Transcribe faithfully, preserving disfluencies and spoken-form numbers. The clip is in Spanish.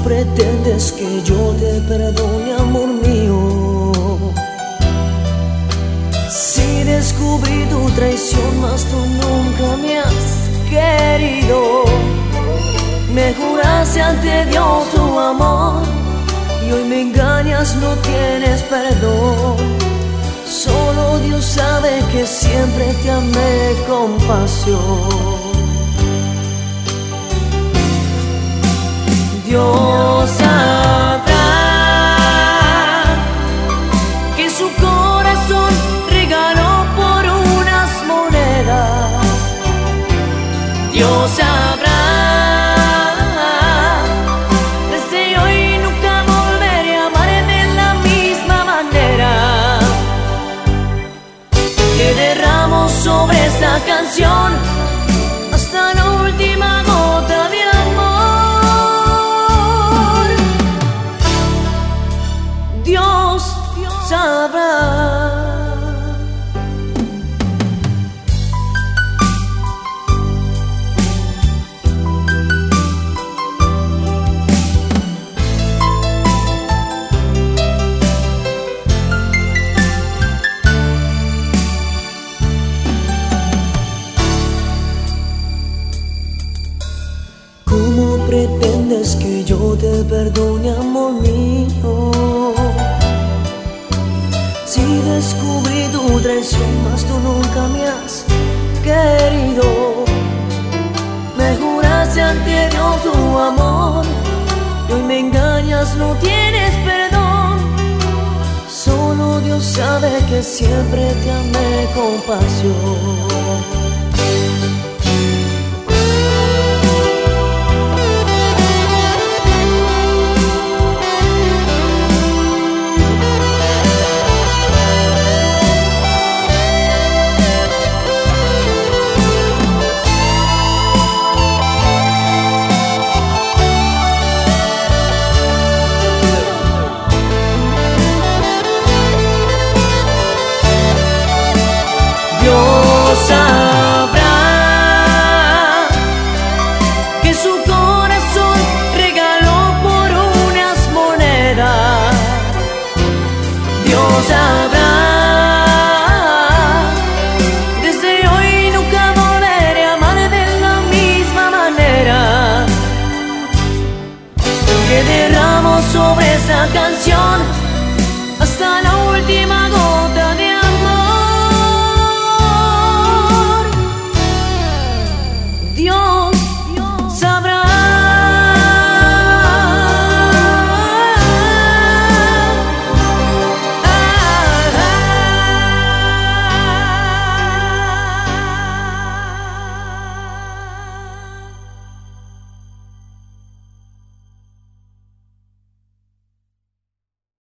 pretendes que yo te perdone, amor mío? Si descubrí tu traición, mas tú nunca me has querido. Me juraste ante Dios tu amor y hoy me engañas, no tienes perdón. Solo Dios sabe que siempre te amé con pasión. Dios sabrá que su corazón regaló por unas monedas. Dios sabrá, desde hoy nunca volveré a amarte de la misma manera. Que derramo sobre esta canción hasta la última gota de amor. Dios sabrá. ¿Cómo pretendes que yo te perdone, amor mío? Si descubrí tu traición, mas tú nunca me has querido. Me juraste ante Dios tu amor y hoy me engañas, no tienes perdón. Solo Dios sabe que siempre te amé con pasión.